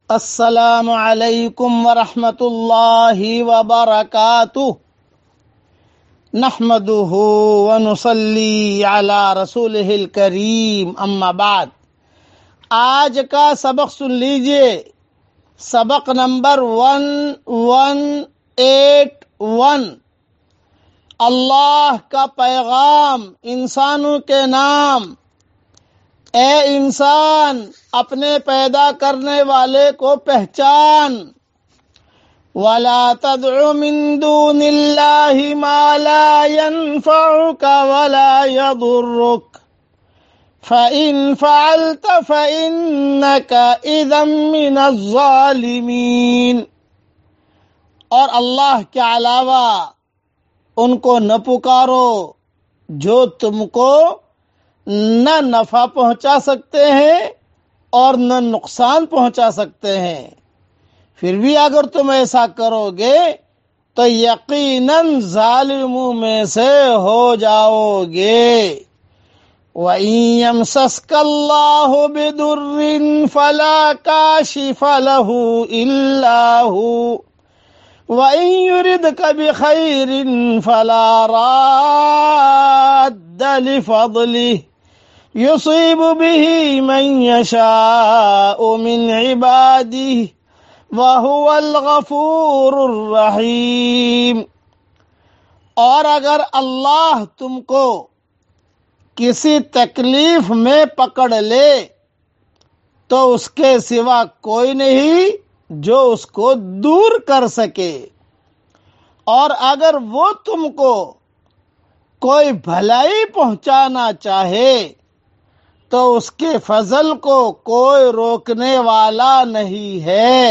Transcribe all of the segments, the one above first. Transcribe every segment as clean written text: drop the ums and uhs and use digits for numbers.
السلام علیکم ورحمۃ اللہ وبرکاتہ نحمده ونصلی علی رسولہ الکریم اما بعد۔ آج کا سبق سن لیجئے، سبق نمبر 1181۔ اللہ کا پیغام انسانوں کے نام۔ اے انسان، اپنے پیدا کرنے والے کو پہچان۔ وَلَا تَدْعُ مِن دُونِ اللَّهِ مَا لَا يَنفَعُكَ وَلَا يَضُرُّكَ فَإِن فَعَلْتَ فَإِنَّكَ إِذًا مِّنَ الظَّالِمِينَ۔ اور اللہ کے علاوہ ان کو نہ پکارو جو تم کو نہ نفع پہنچا سکتے ہیں اور نہ نقصان پہنچا سکتے ہیں۔ پھر بھی اگر تم ایسا کرو گے تو یقیناً ظالموں میں سے ہو جاؤ گے۔ وَإِن يَمْسَسْكَ اللَّهُ بِضُرٍّ فَلَا كَاشِفَ لَهُ إِلَّا هُوَ وَإِن يُرِدْكَ بِخَيْرٍ فَلَا رَادَّ لِفَضْلِهِ يُصِيبُ بِهِ مَن يَشَاءُ مِنْ عِبَادِهِ وَهُوَ الْغَفُورُ الرَّحِيمُ۔ اور اگر اللہ تم کو کسی تکلیف میں پکڑ لے تو اس کے سوا کوئی نہیں جو اس کو دور کر سکے، اور اگر وہ تم کو کوئی بھلائی پہنچانا چاہے تو اس کے فضل کو کوئی روکنے والا نہیں ہے۔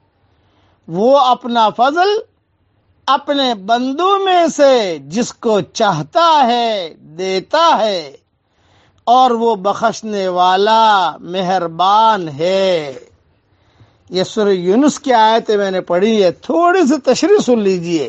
وہ اپنا فضل اپنے بندوں میں سے جس کو چاہتا ہے دیتا ہے، اور وہ بخشنے والا مہربان ہے۔ یہ سورہ یونس کی آیتیں میں نے پڑھی ہے، تھوڑی سی تشریح سن لیجئے۔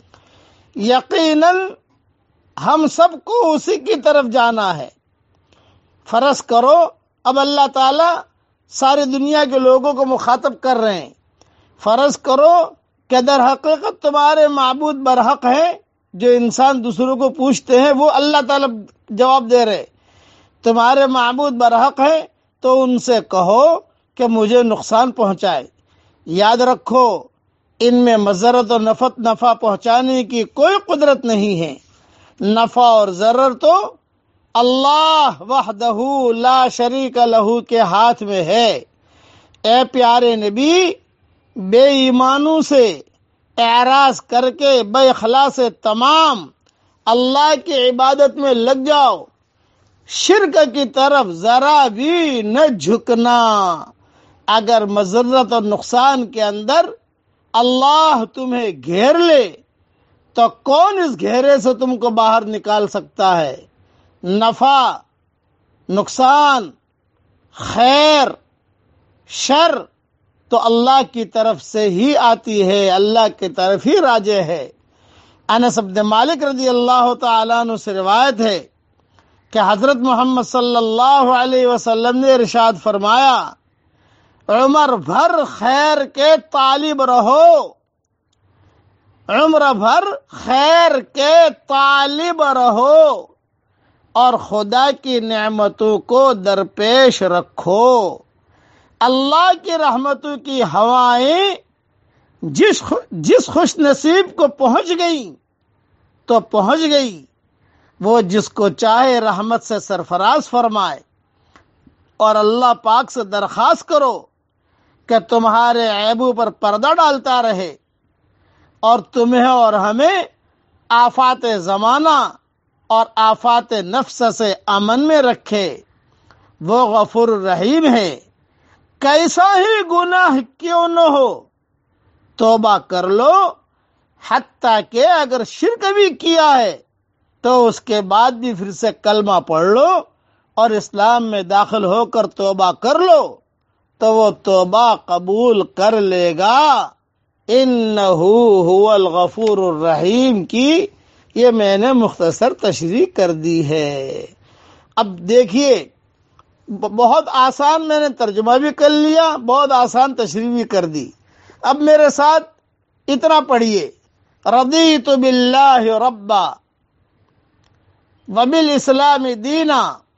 یقیناً ہم سب کو اسی کی طرف جانا ہے۔ فرض کرو اب اللہ تعالیٰ ساری دنیا کے لوگوں کو مخاطب کر رہے ہیں۔ فرض کرو کہ در حقیقت تمہارے معبود برحق ہیں، جو انسان دوسروں کو پوچھتے ہیں وہ اللہ تعالیٰ جواب دے رہے۔ تمہارے معبود برحق ہیں تو ان سے کہو کہ مجھے نقصان پہنچائے۔ یاد رکھو ان میں مضرت اور نفع پہنچانے کی کوئی قدرت نہیں ہے۔ نفع اور ضرر تو اللہ وحدہ لا شریک لہ کے ہاتھ میں ہے۔ اے پیارے نبی، بے ایمانوں سے اعراض کر کے بے اخلاص تمام اللہ کی عبادت میں لگ جاؤ۔ شرک کی طرف ذرا بھی نہ جھکنا۔ اگر مضرت اور نقصان کے اندر اللہ تمہیں گھیر لے تو کون اس گھیرے سے تم کو باہر نکال سکتا ہے؟ نفع، نقصان، خیر، شر تو اللہ کی طرف سے ہی آتی ہے، اللہ کی طرف ہی راجع ہے۔ انس بن مالک رضی اللہ تعالیٰ عنہ سے روایت ہے کہ حضرت محمد صلی اللہ علیہ وسلم نے ارشاد فرمایا، عمر بھر خیر کے طالب رہو، عمر بھر خیر کے طالب رہو، اور خدا کی نعمتوں کو درپیش رکھو۔ اللہ کی رحمتوں کی ہوائیں جس خوش نصیب کو پہنچ گئی تو پہنچ گئی، وہ جس کو چاہے رحمت سے سرفراز فرمائے۔ اور اللہ پاک سے درخواست کرو کہ تمہارے عیبوں پر پردہ ڈالتا رہے اور تمہیں اور ہمیں آفات زمانہ اور آفات نفس سے امن میں رکھے۔ وہ غفور الرحیم ہے، کیسا ہی گناہ کیوں نہ ہو توبہ کر لو، حتیٰ کہ اگر شرک بھی کیا ہے تو اس کے بعد بھی پھر سے کلمہ پڑھ لو اور اسلام میں داخل ہو کر توبہ کر لو تو وہ توبہ قبول کر لے گا۔ انہو هو الغفور الرحیم کی یہ میں نے مختصر تشریح کر دی ہے۔ اب دیکھیے بہت آسان میں نے ترجمہ بھی کر لیا، بہت آسان تشریح بھی کر دی۔ اب میرے ساتھ اتنا پڑھیے، رضیت باللہ ربا وبالاسلام دینا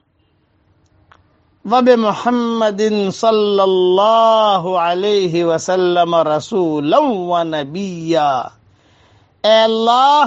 وبمحمد صلی اللہ علیہ وسلم رسولا ونبیا۔ اے اللہ،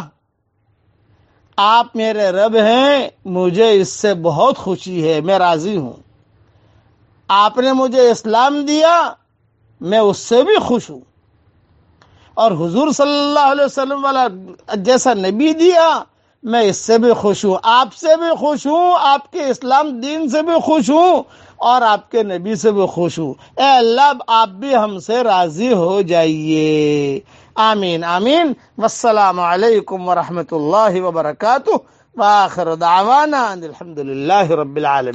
آپ میرے رب ہیں، مجھے اس سے بہت خوشی ہے، میں راضی ہوں۔ آپ نے مجھے اسلام دیا، میں اس سے بھی خوش ہوں، اور حضور صلی اللہ علیہ وسلم والا جیسا نبی دیا، میں اس سے بھی خوش ہوں، آپ سے بھی خوش ہوں، آپ کے اسلام دین سے بھی خوش ہوں، اور آپ کے نبی سے بھی خوش ہوں۔ اے اللہ، آپ بھی ہم سے راضی ہو جائیے، آمین آمین۔ والسلام علیکم ورحمۃ اللہ وبرکاتہ، وآخر دعوانا ان الحمد للہ رب العالمین۔